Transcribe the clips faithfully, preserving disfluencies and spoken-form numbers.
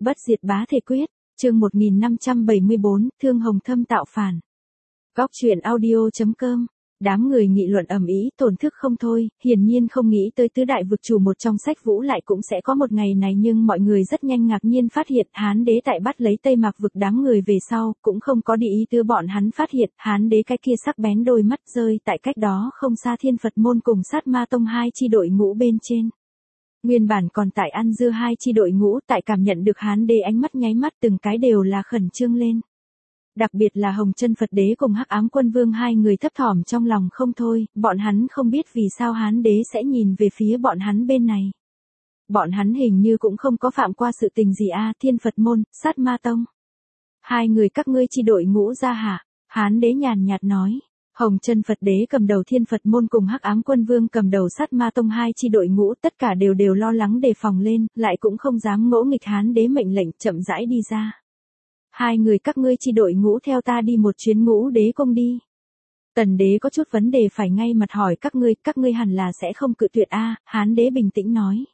Bất diệt bá thể quyết, chương một nghìn năm trăm bảy mươi bốn, Thương Hồng Thâm tạo phản. Góc truyện audio chấm com. Đám người nghị luận ầm ĩ, tổn thức không thôi, hiển nhiên không nghĩ tới tứ đại vực chủ một trong sách vũ lại cũng sẽ có một ngày này, nhưng mọi người rất nhanh ngạc nhiên phát hiện Hán đế tại bắt lấy Tây Mạc vực đám người về sau, cũng không có để ý tư bọn hắn phát hiện Hán đế cái kia sắc bén đôi mắt rơi tại cách đó không xa Thiên Phật môn cùng Sát Ma tông hai chi đội ngũ bên trên. Nguyên bản còn tại ăn dưa hai chi đội ngũ tại cảm nhận được Hán đế ánh mắt nháy mắt từng cái đều là khẩn trương lên. Đặc biệt là Hồng Chân Phật đế cùng Hắc Ám Quân Vương hai người thấp thỏm trong lòng không thôi, bọn hắn không biết vì sao Hán đế sẽ nhìn về phía bọn hắn bên này. Bọn hắn hình như cũng không có phạm qua sự tình gì a, Thiên Phật môn, Sát Ma tông. Hai người các ngươi chi đội ngũ ra hả? Hán đế nhàn nhạt nói. Hồng Chân Phật đế cầm đầu Thiên Phật môn cùng Hắc Ám Quân Vương cầm đầu Sát Ma tông hai chi đội ngũ, tất cả đều đều lo lắng đề phòng lên, lại cũng không dám ngỗ nghịch Hán đế mệnh lệnh, chậm rãi đi ra. Hai người các ngươi chi đội ngũ theo ta đi một chuyến Ngũ Đế cung đi. Tần đế có chút vấn đề phải ngay mặt hỏi các ngươi, các ngươi hẳn là sẽ không cự tuyệt a. Hán đế bình tĩnh nói.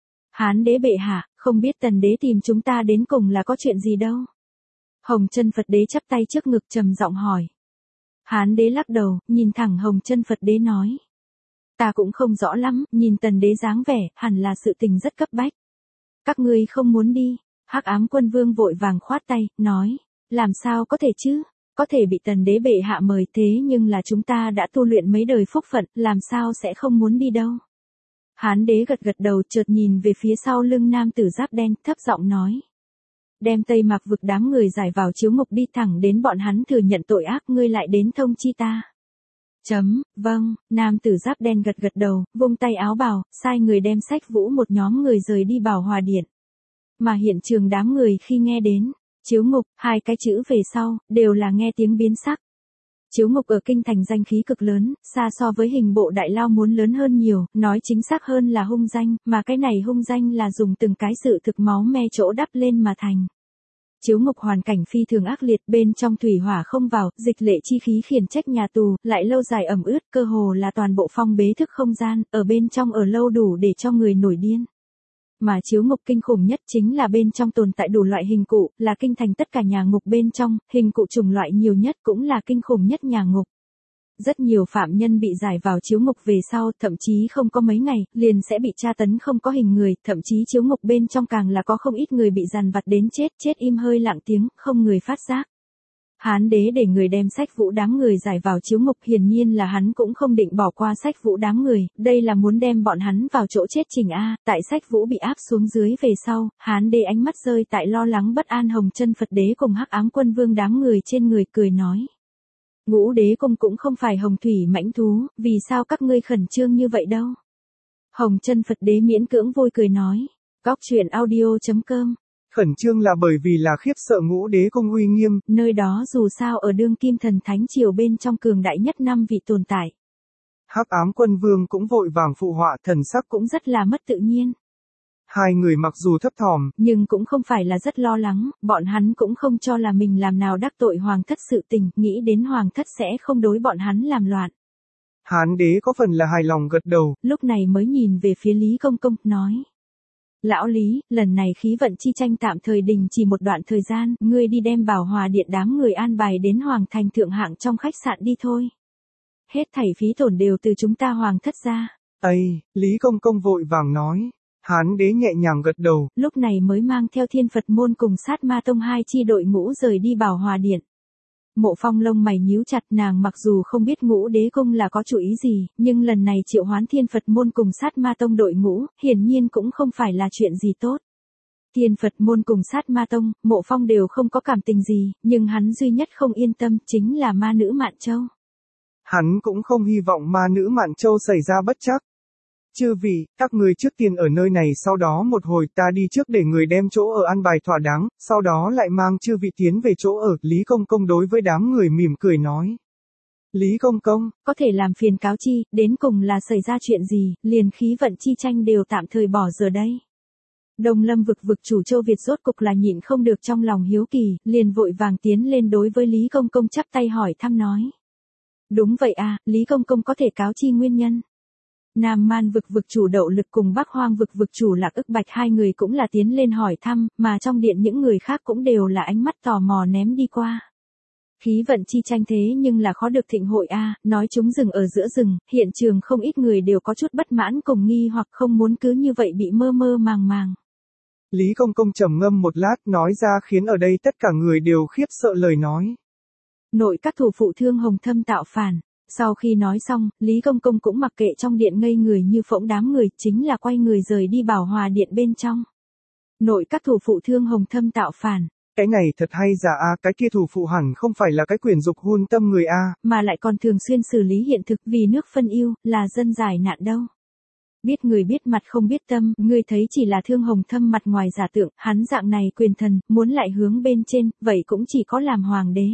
Hán đế bệ hạ, không biết tần đế tìm chúng ta đến cùng là có chuyện gì đâu. Hồng Chân Phật đế chắp tay trước ngực trầm giọng hỏi. Hán đế lắc đầu, nhìn thẳng Hồng Chân Phật đế nói. Ta cũng không rõ lắm, nhìn tần đế dáng vẻ, hẳn là sự tình rất cấp bách. Các ngươi không muốn đi. Hắc Ám Quân Vương vội vàng khoát tay, nói, làm sao có thể chứ, có thể bị tần đế bệ hạ mời, thế nhưng là chúng ta đã tu luyện mấy đời phúc phận, làm sao sẽ không muốn đi đâu. Hán đế gật gật đầu, chợt nhìn về phía sau lưng nam tử giáp đen, thấp giọng nói. Đem Tây Mạc vực đám người giải vào chiếu ngục đi, thẳng đến bọn hắn thừa nhận tội ác, ngươi lại đến thông chi ta. Chấm, vâng, nam tử giáp đen gật gật đầu, vung tay áo bào, sai người đem sách vũ một nhóm người rời đi Bảo Hòa Điện. Mà hiện trường đám người khi nghe đến chiếu ngục, hai cái chữ về sau, đều là nghe tiếng biến sắc. Chiếu ngục ở kinh thành danh khí cực lớn, xa so với hình bộ đại lao muốn lớn hơn nhiều, nói chính xác hơn là hung danh, mà cái này hung danh là dùng từng cái sự thực máu me chỗ đắp lên mà thành. Chiếu ngục hoàn cảnh phi thường ác liệt, bên trong thủy hỏa không vào, dịch lệ chi khí khiển trách nhà tù, lại lâu dài ẩm ướt, cơ hồ là toàn bộ phong bế thức không gian, ở bên trong ở lâu đủ để cho người nổi điên. Mà chiếu ngục kinh khủng nhất chính là bên trong tồn tại đủ loại hình cụ, là kinh thành tất cả nhà ngục bên trong, hình cụ chủng loại nhiều nhất cũng là kinh khủng nhất nhà ngục. Rất nhiều phạm nhân bị giải vào chiếu ngục về sau, thậm chí không có mấy ngày, liền sẽ bị tra tấn không có hình người, thậm chí chiếu ngục bên trong càng là có không ít người bị dằn vặt đến chết, chết im hơi lặng tiếng, không người phát giác. Hán đế để người đem sách vũ đám người giải vào chiếu ngục, hiển nhiên là hắn cũng không định bỏ qua sách vũ đám người, đây là muốn đem bọn hắn vào chỗ chết trình a. Tại sách vũ bị áp xuống dưới về sau, Hán đế ánh mắt rơi tại lo lắng bất an Hồng Chân Phật đế cùng Hắc Ám Quân Vương đám người trên người, cười nói. Ngũ Đế cung cũng không phải hồng thủy mãnh thú, vì sao các ngươi khẩn trương như vậy đâu. Hồng Chân Phật đế miễn cưỡng vui cười nói. Góc truyện audio chấm com. Khẩn trương là bởi vì là khiếp sợ Ngũ Đế cung uy nghiêm, nơi đó dù sao ở đương kim thần thánh triều bên trong cường đại nhất năm vị tồn tại. Hắc Ám Quân Vương cũng vội vàng phụ họa, thần sắc cũng rất là mất tự nhiên. Hai người mặc dù thấp thỏm, nhưng cũng không phải là rất lo lắng, bọn hắn cũng không cho là mình làm nào đắc tội hoàng thất sự tình, nghĩ đến hoàng thất sẽ không đối bọn hắn làm loạn. Hán đế có phần là hài lòng gật đầu, lúc này mới nhìn về phía Lý Công Công, nói. Lão Lý, lần này khí vận chi tranh tạm thời đình chỉ một đoạn thời gian, ngươi đi đem Bảo Hòa Điện đám người an bài đến Hoàng thành thượng hạng trong khách sạn đi thôi. Hết thảy phí tổn đều từ chúng ta hoàng thất ra. Ây, Lý Công Công vội vàng nói. Hán đế nhẹ nhàng gật đầu, lúc này mới mang theo Thiên Phật môn cùng Sát Ma tông hai chi đội ngũ rời đi Bảo Hòa Điện. Mộ Phong lông mày nhíu chặt, nàng mặc dù không biết Ngũ Đế cung là có chủ ý gì, nhưng lần này triệu hoán Thiên Phật môn cùng Sát Ma tông đội ngũ, hiển nhiên cũng không phải là chuyện gì tốt. Thiên Phật môn cùng Sát Ma tông, Mộ Phong đều không có cảm tình gì, nhưng hắn duy nhất không yên tâm chính là ma nữ Mạn Châu. Hắn cũng không hy vọng ma nữ Mạn Châu xảy ra bất trắc. Chư vị, các người trước tiên ở nơi này, sau đó một hồi ta đi trước để người đem chỗ ở an bài thỏa đáng, sau đó lại mang chư vị tiến về chỗ ở. Lý Công Công đối với đám người mỉm cười nói. Lý Công Công, có thể làm phiền cáo chi, đến cùng là xảy ra chuyện gì, liền khí vận chi tranh đều tạm thời bỏ giờ đây. Đông Lâm vực vực chủ Châu Việt rốt cục là nhịn không được trong lòng hiếu kỳ, liền vội vàng tiến lên đối với Lý Công Công chắp tay hỏi thăm nói. Đúng vậy à, Lý Công Công có thể cáo chi nguyên nhân. Nam Man vực vực chủ Đậu Lực cùng Bắc Hoang vực vực chủ Lạc Ức Bạch hai người cũng là tiến lên hỏi thăm, mà trong điện những người khác cũng đều là ánh mắt tò mò ném đi qua. Khí vận chi tranh thế nhưng là khó được thịnh hội a, nói chúng rừng ở giữa rừng, hiện trường không ít người đều có chút bất mãn cùng nghi hoặc không muốn cứ như vậy bị mơ mơ màng màng. Lý Công Công trầm ngâm một lát nói ra khiến ở đây tất cả người đều khiếp sợ lời nói. Nội các thủ phụ Thương Hồng Thâm tạo phản. Sau khi nói xong, Lý Công Công cũng mặc kệ trong điện ngây người như phỗng đám người, chính là quay người rời đi Bảo Hòa điện bên trong. Nội các thủ phụ Thương Hồng Thâm tạo phản. Cái này thật hay giả a, cái kia thủ phụ hẳn không phải là cái quyền dục hun tâm người a, mà lại còn thường xuyên xử lý hiện thực vì nước phân yêu, là dân giải nạn đâu. Biết người biết mặt không biết tâm, người thấy chỉ là Thương Hồng Thâm mặt ngoài giả tượng, hắn dạng này quyền thần, muốn lại hướng bên trên, vậy cũng chỉ có làm hoàng đế.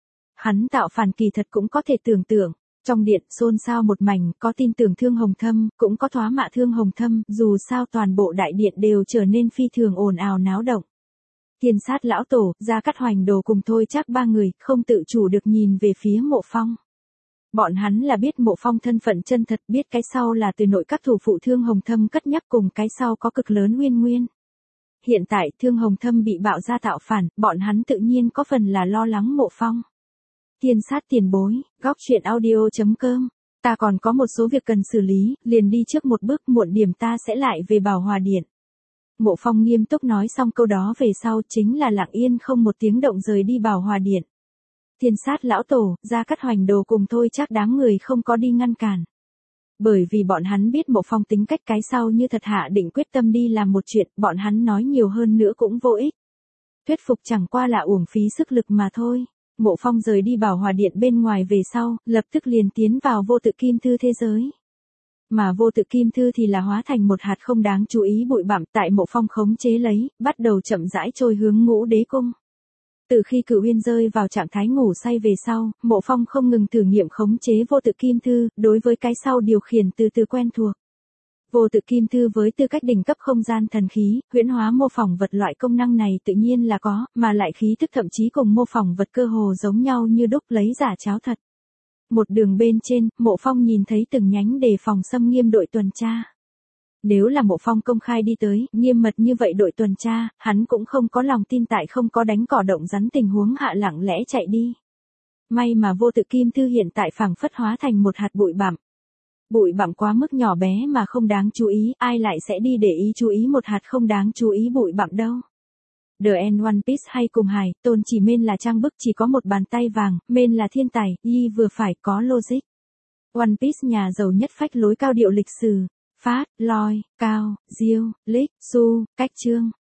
Hắn tạo phản kỳ thật cũng có thể tưởng tượng. Trong điện xôn xao một mảnh, có tin tưởng Thương Hồng Thâm, cũng có thoá mạ Thương Hồng Thâm, dù sao toàn bộ đại điện đều trở nên phi thường ồn ào náo động. Tiên sát lão tổ, Gia Cát Hoành Đồ cùng Thôi Trác ba người, không tự chủ được nhìn về phía Mộ Phong. Bọn hắn là biết Mộ Phong thân phận chân thật, biết cái sau là từ nội các thủ phụ Thương Hồng Thâm cất nhắc cùng cái sau có cực lớn uyên nguyên. Hiện tại Thương Hồng Thâm bị bạo ra tạo phản, bọn hắn tự nhiên có phần là lo lắng Mộ Phong. Tiên sát tiền bối, góc truyện audio chấm com. Ta còn có một số việc cần xử lý, liền đi trước một bước, muộn điểm ta sẽ lại về Bảo Hòa điện. Mộ Phong nghiêm túc nói xong câu đó về sau chính là lặng yên không một tiếng động rời đi Bảo Hòa điện. Thiên sát lão tổ, Gia Cát Hoành Đồ cùng Thôi Trác đám người không có đi ngăn cản. Bởi vì bọn hắn biết Mộ Phong tính cách cái sau như thật hạ định quyết tâm đi làm một chuyện, bọn hắn nói nhiều hơn nữa cũng vô ích. Thuyết phục chẳng qua là uổng phí sức lực mà thôi. Mộ Phong rời đi Bảo Hòa điện bên ngoài về sau, lập tức liền tiến vào vô tự kim thư thế giới. Mà vô tự kim thư thì là hóa thành một hạt không đáng chú ý bụi bặm tại Mộ Phong khống chế lấy, bắt đầu chậm rãi trôi hướng Ngũ Đế cung. Từ khi Cửu Uyên rơi vào trạng thái ngủ say về sau, Mộ Phong không ngừng thử nghiệm khống chế vô tự kim thư, đối với cái sau điều khiển từ từ quen thuộc. Vô tự kim thư với tư cách đỉnh cấp không gian thần khí, huyễn hóa mô phỏng vật loại công năng này tự nhiên là có, mà lại khí tức thậm chí cùng mô phỏng vật cơ hồ giống nhau như đúc lấy giả cháo thật. Một đường bên trên, Mộ Phong nhìn thấy từng nhánh đề phòng xâm nghiêm đội tuần tra. Nếu là Mộ Phong công khai đi tới, nghiêm mật như vậy đội tuần tra, hắn cũng không có lòng tin tại không có đánh cỏ động rắn tình huống hạ lặng lẽ chạy đi. May mà vô tự kim thư hiện tại phảng phất hóa thành một hạt bụi bặm. Bụi bặm quá mức nhỏ bé mà không đáng chú ý, ai lại sẽ đi để ý chú ý một hạt không đáng chú ý bụi bặm đâu. The End One Piece hay cùng hài, tôn chỉ men là trang bức chỉ có một bàn tay vàng, men là thiên tài, y vừa phải có logic. One Piece nhà giàu nhất phách lối cao điệu lịch sử, phát, loi, cao, diêu, lích, su, cách chương.